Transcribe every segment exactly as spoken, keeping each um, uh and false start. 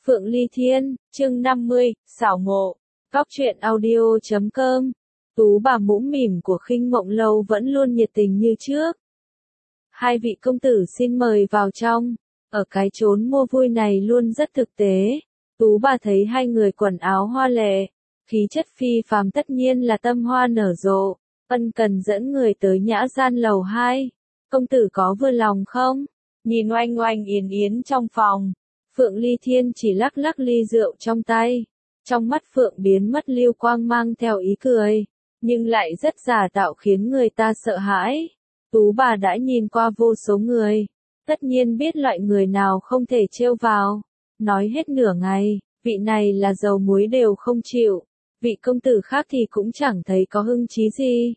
Phượng Ly Thiên, chương năm mươi, xảo ngộ. Góc truyện audio chấm com. Tú bà mũm mỉm của Khinh Mộng Lâu vẫn luôn nhiệt tình như trước. Hai vị công tử xin mời vào trong. Ở cái chốn mua vui này luôn rất thực tế. Tú bà thấy hai người quần áo hoa lệ, khí chất phi phàm, tất nhiên là tâm hoa nở rộ. Ân cần dẫn người tới nhã gian lầu hai. Công tử có vừa lòng không? Nhìn oanh oanh yến yến trong phòng, Phượng Ly Thiên chỉ lắc lắc ly rượu trong tay. Trong mắt Phượng biến mất lưu quang, mang theo ý cười, nhưng lại rất giả tạo khiến người ta sợ hãi. Tú bà đã nhìn qua vô số người, tất nhiên biết loại người nào không thể trêu vào. Nói hết nửa ngày, vị này là dầu muối đều không chịu, vị công tử khác thì cũng chẳng thấy có hưng chí gì.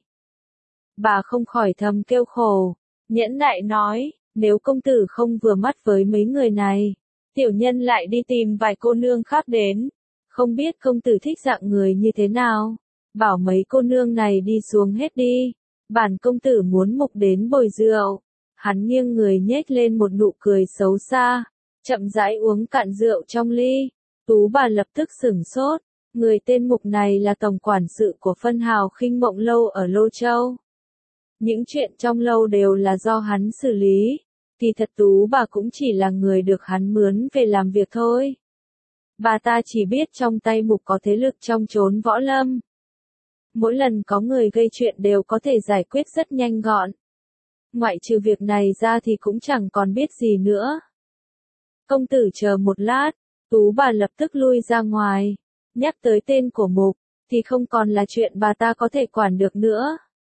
Bà không khỏi thầm kêu khổ, nhẫn nại nói, nếu công tử không vừa mắt với mấy người này, tiểu nhân lại đi tìm vài cô nương khác đến. Không biết công tử thích dạng người như thế nào, bảo mấy cô nương này đi xuống hết đi, bản công tử muốn mục đến bồi rượu. Hắn nghiêng người nhếch lên một nụ cười xấu xa, chậm rãi uống cạn rượu trong ly. Tú bà lập tức sửng sốt, người tên Mục này là tổng quản sự của phân hào Khinh Mộng Lâu ở Lô Châu. Những chuyện trong lâu đều là do hắn xử lý, thì thật Tú bà cũng chỉ là người được hắn mướn về làm việc thôi. Bà ta chỉ biết trong tay Mục có thế lực trong chốn võ lâm. Mỗi lần có người gây chuyện đều có thể giải quyết rất nhanh gọn. Ngoại trừ việc này ra thì cũng chẳng còn biết gì nữa. Công tử chờ một lát, Tú bà lập tức lui ra ngoài. Nhắc tới tên của Mục, thì không còn là chuyện bà ta có thể quản được nữa.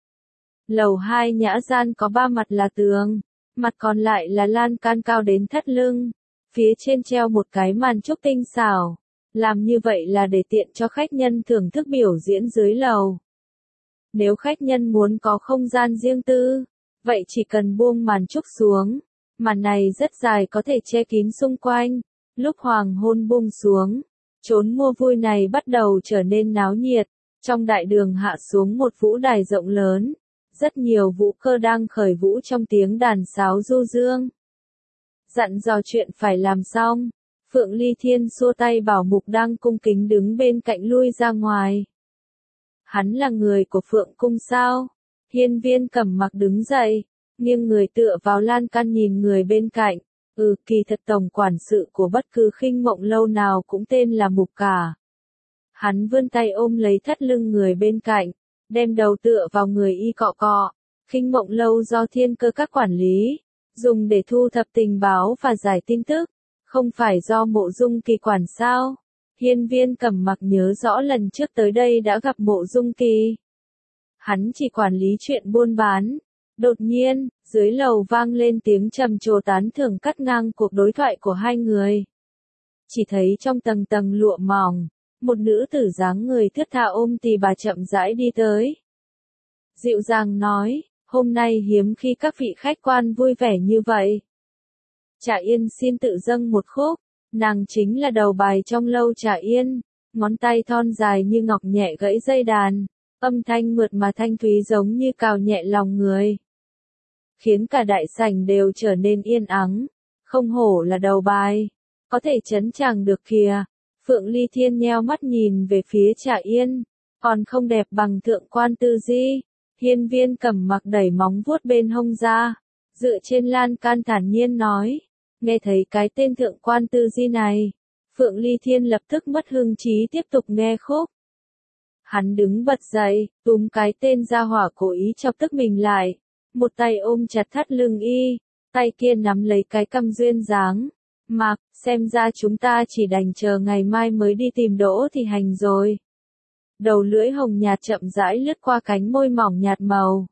Lầu hai nhã gian có ba mặt là tường, mặt còn lại là lan can cao đến thắt lưng. Phía trên treo một cái màn trúc tinh xảo, làm như vậy là để tiện cho khách nhân thưởng thức biểu diễn dưới lầu. Nếu khách nhân muốn có không gian riêng tư, vậy chỉ cần buông màn trúc xuống, màn này rất dài có thể che kín xung quanh. Lúc hoàng hôn buông xuống, chốn mua vui này bắt đầu trở nên náo nhiệt. Trong đại đường hạ xuống một vũ đài rộng lớn, rất nhiều vũ cơ đang khởi vũ trong tiếng đàn sáo du dương. Dặn dò chuyện phải làm xong, Phượng Ly Thiên xua tay bảo Mục đang cung kính đứng bên cạnh lui ra ngoài. Hắn là người của Phượng cung sao? Hiên Viên Cẩm Mặc đứng dậy, nghiêng người tựa vào lan can nhìn người bên cạnh. Ừ, kỳ thật tổng quản sự của bất cứ Khinh Mộng Lâu nào cũng tên là Mục cả. Hắn vươn tay ôm lấy thắt lưng người bên cạnh, đem đầu tựa vào người y cọ cọ. Khinh Mộng Lâu do Thiên Cơ các quản lý, dùng để thu thập tình báo và giải tin tức, không phải do Mộ Dung Kỳ quản sao? Hiên Viên Cẩm Mặc nhớ rõ lần trước tới đây đã gặp Mộ Dung Kỳ. Hắn chỉ quản lý chuyện buôn bán. Đột nhiên, dưới lầu vang lên tiếng trầm trồ tán thưởng cắt ngang cuộc đối thoại của hai người. Chỉ thấy trong tầng tầng lụa mỏng, một nữ tử dáng người thướt tha ôm tỳ bà chậm rãi đi tới. Dịu dàng nói, hôm nay hiếm khi các vị khách quan vui vẻ như vậy. Trà Yên xin tự dâng một khúc. Nàng chính là đầu bài trong lâu Trà Yên, ngón tay thon dài như ngọc nhẹ gãy dây đàn, âm thanh mượt mà thanh thúy giống như cào nhẹ lòng người, khiến cả đại sảnh đều trở nên yên ắng. Không hổ là đầu bài, có thể chấn chàng được kìa. Phượng Ly Thiên nheo mắt nhìn về phía Trà Yên, còn không đẹp bằng thượng quan Tư Di. Hiên Viên Cẩm Mặc đẩy móng vuốt bên hông ra, dựa trên lan can thản nhiên nói. Nghe thấy cái tên thượng quan Tư Di này, Phượng Ly Thiên lập tức mất hứng chí tiếp tục nghe khúc. Hắn đứng bật dậy, túm cái tên gia hỏa cố ý chọc tức mình lại, một tay ôm chặt thắt lưng y, tay kia nắm lấy cái cằm duyên dáng. Mặc, xem ra chúng ta chỉ đành chờ ngày mai mới đi tìm Đỗ Thị Hành rồi. Đầu lưỡi hồng nhạt chậm rãi lướt qua cánh môi mỏng nhạt màu.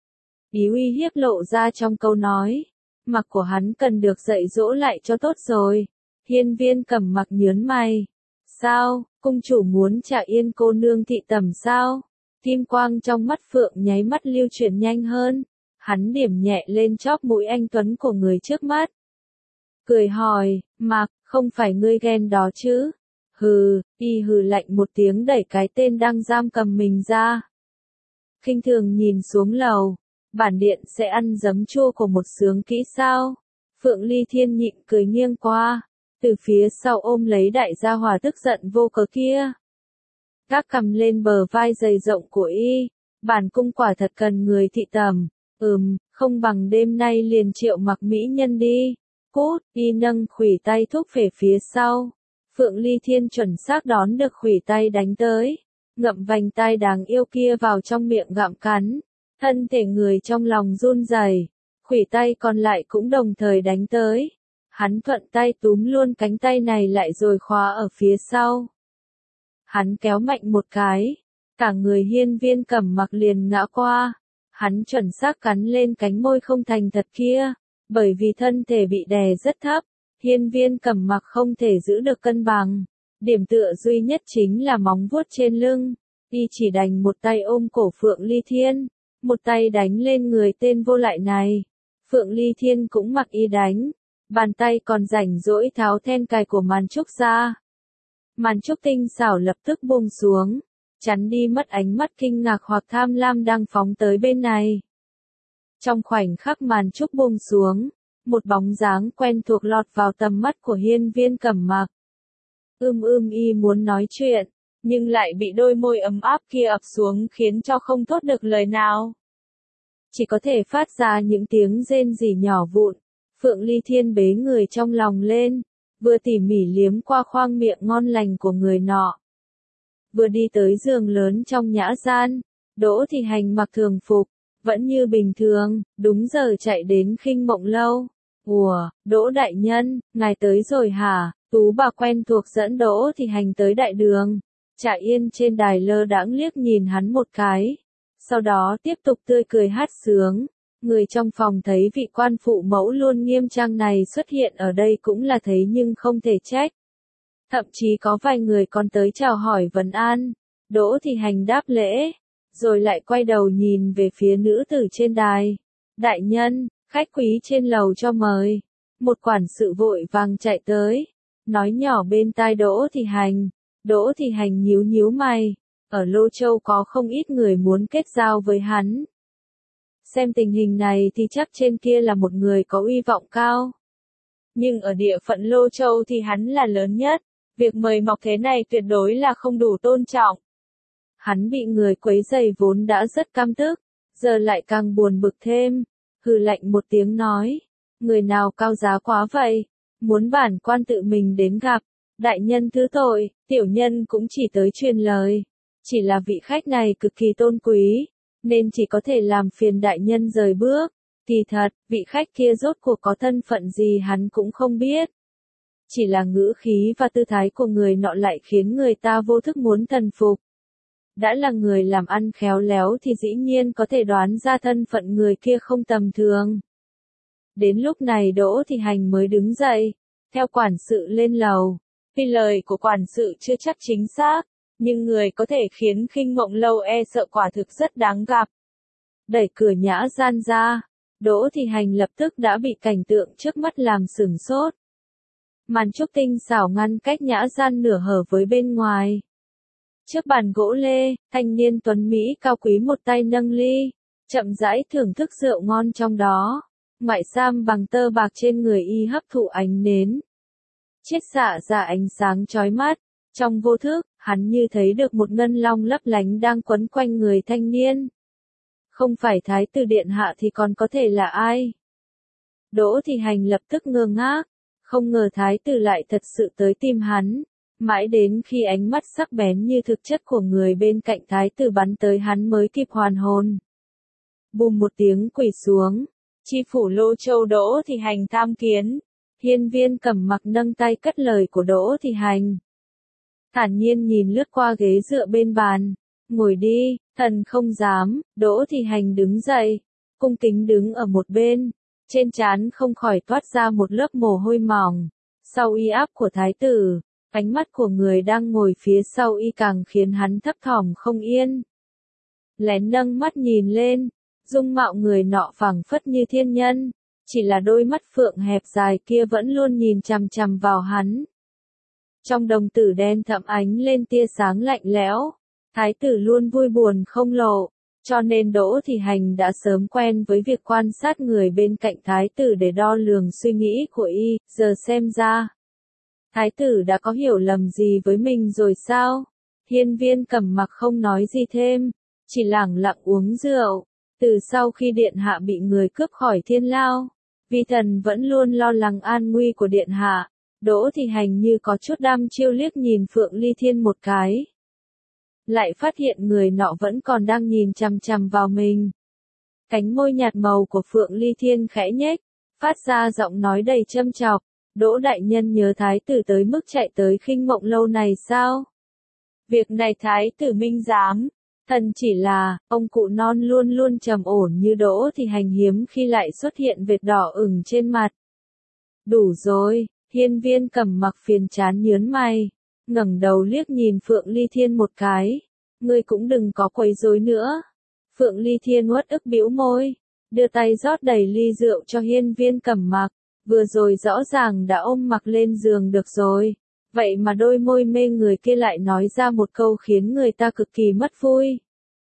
Ý uy hiếp lộ ra trong câu nói. Mặc của hắn cần được dạy dỗ lại cho tốt rồi. Hiên Viên Cẩm Mặc nhớn mày. Sao, cung chủ muốn Trà Yên cô nương thị tẩm sao? Kim quang trong mắt Phượng nháy mắt lưu chuyển nhanh hơn. Hắn điểm nhẹ lên chóp mũi anh tuấn của người trước mắt. Cười hỏi, Mặc, không phải ngươi ghen đó chứ? Hừ, y hừ lạnh một tiếng đẩy cái tên đang giam cầm mình ra. Khinh thường nhìn xuống lầu. Bản điện sẽ ăn giấm chua của một sướng kỹ sao? Phượng Ly Thiên nhịn cười nghiêng qua. từ phía sau ôm lấy đại gia hỏa tức giận vô cớ kia. Gác cầm lên bờ vai dày rộng của y, bản cung quả thật cần người thị tầm, ừm, không bằng đêm nay liền triệu mặc mỹ nhân đi, cút, y nâng khuỷu tay thúc về phía sau. Phượng Ly Thiên chuẩn xác đón được khuỷu tay đánh tới, ngậm vành tai đáng yêu kia vào trong miệng gặm cắn, thân thể người trong lòng run rẩy, khuỷu tay còn lại cũng đồng thời đánh tới. Hắn thuận tay túm luôn cánh tay này lại rồi khóa ở phía sau. Hắn kéo mạnh một cái, cả người Hiên Viên Cẩm Mặc liền ngã qua, hắn chuẩn xác cắn lên cánh môi không thành thật kia, bởi vì thân thể bị đè rất thấp, Hiên Viên Cẩm Mặc không thể giữ được cân bằng, điểm tựa duy nhất chính là móng vuốt trên lưng, y chỉ đành một tay ôm cổ Phượng Ly Thiên, một tay đánh lên người tên vô lại này. Phượng Ly Thiên cũng mặc y đánh, bàn tay còn rảnh rỗi tháo then cài của màn trúc ra. Màn trúc tinh xảo lập tức buông xuống, chắn đi mất ánh mắt kinh ngạc hoặc tham lam đang phóng tới bên này. Trong khoảnh khắc màn trúc buông xuống, một bóng dáng quen thuộc lọt vào tầm mắt của Hiên Viên Cẩm Mặc. Ưm ưm y muốn nói chuyện, nhưng lại bị đôi môi ấm áp kia ập xuống khiến cho không thốt được lời nào. Chỉ có thể phát ra những tiếng rên rỉ nhỏ vụn. Phượng Ly Thiên bế người trong lòng lên, vừa tỉ mỉ liếm qua khoang miệng ngon lành của người nọ. Vừa đi tới giường lớn trong nhã gian, Đỗ Thị Hành mặc thường phục, vẫn như bình thường, đúng giờ chạy đến Khinh Mộng Lâu. Ủa, Đỗ đại nhân, ngài tới rồi hả? Tú bà quen thuộc dẫn Đỗ Thị Hành tới đại đường. Trà Yên trên đài lơ đãng liếc nhìn hắn một cái, sau đó tiếp tục tươi cười hát sướng. Người trong phòng thấy vị quan phụ mẫu luôn nghiêm trang này xuất hiện ở đây cũng là thấy nhưng không thể trách. Thậm chí có vài người còn tới chào hỏi vấn an. Đỗ Thị Hành đáp lễ, rồi lại quay đầu nhìn về phía nữ tử trên đài. Đại nhân, khách quý trên lầu cho mời. Một quản sự vội vàng chạy tới, nói nhỏ bên tai Đỗ Thị Hành. Đỗ Thị Hành nhíu nhíu mày, ở Lô Châu có không ít người muốn kết giao với hắn. Xem tình hình này thì chắc trên kia là một người có uy vọng cao. Nhưng ở địa phận Lô Châu thì hắn là lớn nhất, việc mời mọc thế này tuyệt đối là không đủ tôn trọng. Hắn bị người quấy rầy vốn đã rất căm tức, giờ lại càng buồn bực thêm, hừ lạnh một tiếng nói, người nào cao giá quá vậy, muốn bản quan tự mình đến gặp, đại nhân thứ tội, tiểu nhân cũng chỉ tới truyền lời, chỉ là vị khách này cực kỳ tôn quý, nên chỉ có thể làm phiền đại nhân rời bước. Kỳ thật, vị khách kia rốt cuộc có thân phận gì hắn cũng không biết. Chỉ là ngữ khí và tư thái của người nọ lại khiến người ta vô thức muốn thần phục. Đã là người làm ăn khéo léo thì dĩ nhiên có thể đoán ra thân phận người kia không tầm thường. Đến lúc này Đỗ Thị Hành mới đứng dậy, theo quản sự lên lầu. Vì lời của quản sự chưa chắc chính xác, nhưng người có thể khiến Khinh Mộng Lâu e sợ quả thực rất đáng gặp. Đẩy cửa nhã gian ra, Đỗ Thị Hành lập tức đã bị cảnh tượng trước mắt làm sửng sốt. Màn trúc tinh xảo ngăn cách nhã gian nửa hở với bên ngoài. Trước bàn gỗ lê, thanh niên tuấn Mỹ cao quý một tay nâng ly, chậm rãi thưởng thức rượu ngon trong đó. Ngoại sam bằng tơ bạc trên người y hấp thụ ánh nến. Chiết xạ ra ánh sáng chói mắt, trong vô thức, hắn như thấy được một ngân long lấp lánh đang quấn quanh người thanh niên. Không phải thái tử điện hạ thì còn có thể là ai? Đỗ Thị Hành lập tức ngơ ngác, không ngờ thái tử lại thật sự tới tìm hắn, mãi đến khi ánh mắt sắc bén như thực chất của người bên cạnh thái tử bắn tới hắn mới kịp hoàn hồn. Bùm một tiếng quỳ xuống, chi phủ Lô Châu Đỗ Thị Hành tham kiến. Hiên Viên Cẩm Mặc nâng tay cất lời của Đỗ Thị Hành. Thản nhiên nhìn lướt qua ghế dựa bên bàn. Ngồi đi, thần không dám. Đỗ Thị Hành đứng dậy, cung kính đứng ở một bên. Trên trán không khỏi toát ra một lớp mồ hôi mỏng. Sau uy áp của thái tử, ánh mắt của người đang ngồi phía sau y càng khiến hắn thấp thỏm không yên. Lén nâng mắt nhìn lên, dung mạo người nọ phảng phất như thiên nhân. Chỉ là đôi mắt phượng hẹp dài kia vẫn luôn nhìn chằm chằm vào hắn. Trong đồng tử đen thẫm ánh lên tia sáng lạnh lẽo, thái tử luôn vui buồn không lộ, cho nên Đỗ Thị Hành đã sớm quen với việc quan sát người bên cạnh thái tử để đo lường suy nghĩ của y, giờ xem ra. Thái tử đã có hiểu lầm gì với mình rồi sao? Hiên Viên Cẩm Mặc không nói gì thêm, chỉ lẳng lặng uống rượu. Từ sau khi điện hạ bị người cướp khỏi thiên lao, vi thần vẫn luôn lo lắng an nguy của điện hạ. Đỗ Thị Hành như có chút đăm chiêu liếc nhìn Phượng Ly Thiên một cái. Lại phát hiện người nọ vẫn còn đang nhìn chằm chằm vào mình. Cánh môi nhạt màu của Phượng Ly Thiên khẽ nhếch, phát ra giọng nói đầy châm chọc. Đỗ đại nhân nhớ thái tử tới mức chạy tới Khinh Mộng lâu này sao? Việc này thái tử minh giám. Thần chỉ là, ông cụ non luôn luôn trầm ổn như Đỗ Thị Hành hiếm khi lại xuất hiện vệt đỏ ửng trên mặt. Đủ rồi, Hiên Viên Cẩm Mặc phiền chán nhớn mày, ngẩng đầu liếc nhìn Phượng Ly Thiên một cái. Ngươi cũng đừng có quấy rối nữa. Phượng Ly Thiên uất ức bĩu môi, đưa tay rót đầy ly rượu cho Hiên Viên Cẩm Mặc. Vừa rồi rõ ràng đã ôm mặc lên giường được rồi. Vậy mà đôi môi mê người kia lại nói ra một câu khiến người ta cực kỳ mất vui.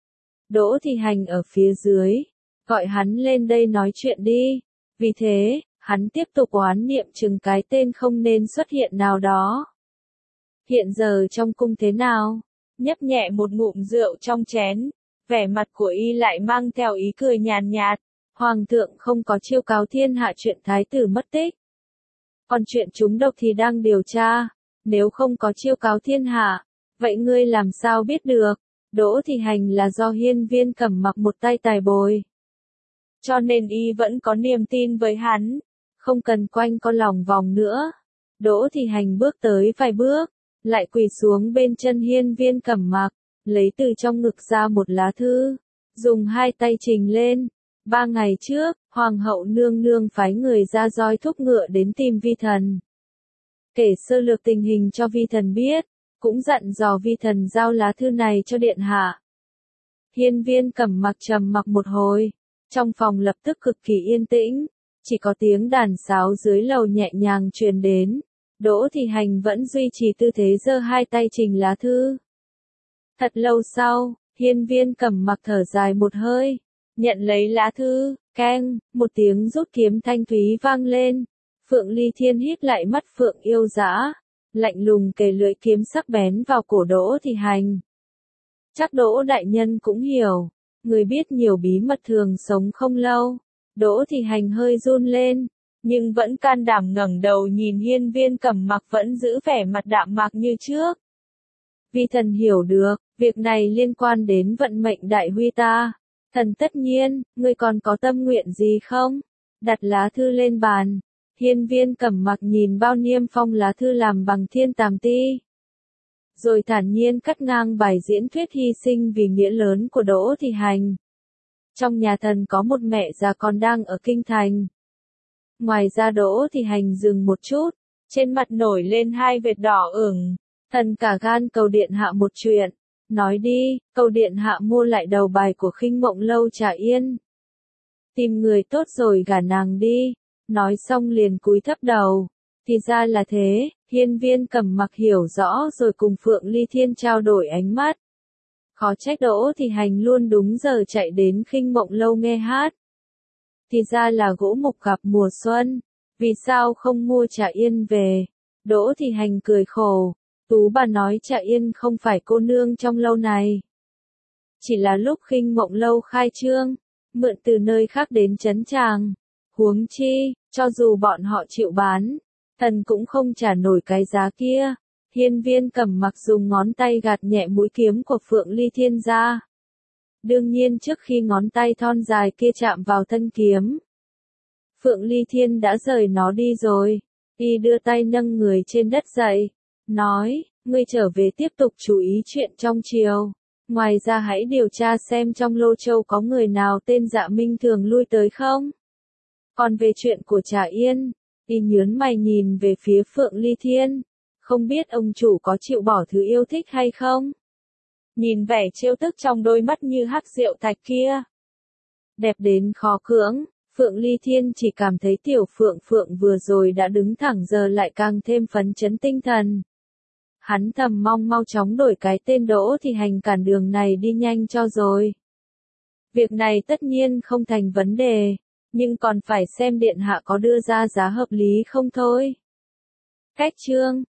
Đỗ Thị Hành ở phía dưới, gọi hắn lên đây nói chuyện đi. Vì thế, hắn tiếp tục oán niệm chừng cái tên không nên xuất hiện nào đó. Hiện giờ trong cung thế nào? Nhấp nhẹ một ngụm rượu trong chén, vẻ mặt của y lại mang theo ý cười nhàn nhạt. Hoàng thượng không có chiêu cáo thiên hạ chuyện thái tử mất tích. Còn chuyện trúng độc thì đang điều tra. Nếu không có chiêu cáo thiên hạ, vậy ngươi làm sao biết được? Đỗ Thị Hành là do Hiên Viên Cẩm Mặc một tay tài bồi. Cho nên y vẫn có niềm tin với hắn. Không cần quanh co lòng vòng nữa. Đỗ Thị Hành bước tới vài bước, lại quỳ xuống bên chân Hiên Viên Cẩm Mặc, lấy từ trong ngực ra một lá thư, dùng hai tay trình lên. Ba ngày trước, Hoàng hậu nương nương phái người ra roi thúc ngựa đến tìm vi thần. Kể sơ lược tình hình cho vi thần biết, cũng dặn dò vi thần giao lá thư này cho điện hạ. Hiên Viên Cẩm Mặc trầm mặc một hồi, trong phòng lập tức cực kỳ yên tĩnh, chỉ có tiếng đàn sáo dưới lầu nhẹ nhàng truyền đến. Đỗ Thị Hành vẫn duy trì tư thế giơ hai tay trình lá thư. Thật lâu sau, Hiên Viên Cẩm Mặc thở dài một hơi, nhận lấy lá thư, keng, một tiếng rút kiếm thanh thúy vang lên. Phượng Ly Thiên híp lại mắt phượng yêu dã, lạnh lùng kề lưỡi kiếm sắc bén vào cổ Đỗ Thị Hành. Chắc Đỗ đại nhân cũng hiểu, người biết nhiều bí mật thường sống không lâu. Đỗ Thị Hành hơi run lên, nhưng vẫn can đảm ngẩng đầu nhìn Hiên Viên Cẩm Mặc vẫn giữ vẻ mặt đạm mạc như trước. Vi thần hiểu được, việc này liên quan đến vận mệnh đại huy ta. Thần tất nhiên, ngươi còn có tâm nguyện gì không? Đặt lá thư lên bàn. Hiên Viên Cẩm Mặc nhìn bao niêm phong lá thư làm bằng thiên tàm ti. Rồi thản nhiên cắt ngang bài diễn thuyết hy sinh vì nghĩa lớn của Đỗ Thị Hành. Trong nhà thần có một mẹ già còn đang ở kinh thành. Ngoài ra Đỗ Thị Hành dừng một chút, trên mặt nổi lên hai vệt đỏ ửng. Thần cả gan cầu điện hạ một chuyện. Nói đi, cầu điện hạ mua lại đầu bài của Khinh Mộng lâu Trà Yên. Tìm người tốt rồi gả nàng đi. Nói xong liền cúi thấp đầu. Thì ra là thế, Hiên Viên Cẩm Mặc hiểu rõ rồi cùng Phượng Ly Thiên trao đổi ánh mắt. Khó trách Đỗ Thị Hành luôn đúng giờ chạy đến Khinh Mộng lâu nghe hát. Thì ra là gỗ mục gặp mùa xuân. Vì sao không mua Trà Yên về? Đỗ Thị Hành cười khổ. Tú bà nói Trà Yên không phải cô nương trong lâu này. Chỉ là lúc Khinh Mộng lâu khai trương, mượn từ nơi khác đến trấn Tràng. Huống chi, cho dù bọn họ chịu bán, thần cũng không trả nổi cái giá kia. Hiên Viên Cẩm Mặc dùng ngón tay gạt nhẹ mũi kiếm của Phượng Ly Thiên ra. Đương nhiên trước khi ngón tay thon dài kia chạm vào thân kiếm, Phượng Ly Thiên đã rời nó đi rồi. Y đưa tay nâng người trên đất dậy, nói, ngươi trở về tiếp tục chú ý chuyện trong triều. Ngoài ra hãy điều tra xem trong Lô Châu có người nào tên Dạ Minh thường lui tới không. Còn về chuyện của Trà Yên, y nhớn mày nhìn về phía Phượng Ly Thiên. Không biết ông chủ có chịu bỏ thứ yêu thích hay không? Nhìn vẻ trêu tức trong đôi mắt như hắc rượu thạch kia. Đẹp đến khó cưỡng, Phượng Ly Thiên chỉ cảm thấy tiểu Phượng Phượng vừa rồi đã đứng thẳng giờ lại càng thêm phấn chấn tinh thần. Hắn thầm mong mau chóng đổi cái tên Đỗ Thị Hành cản đường này đi nhanh cho rồi. Việc này tất nhiên không thành vấn đề, nhưng còn phải xem điện hạ có đưa ra giá hợp lý không thôi. Cách chương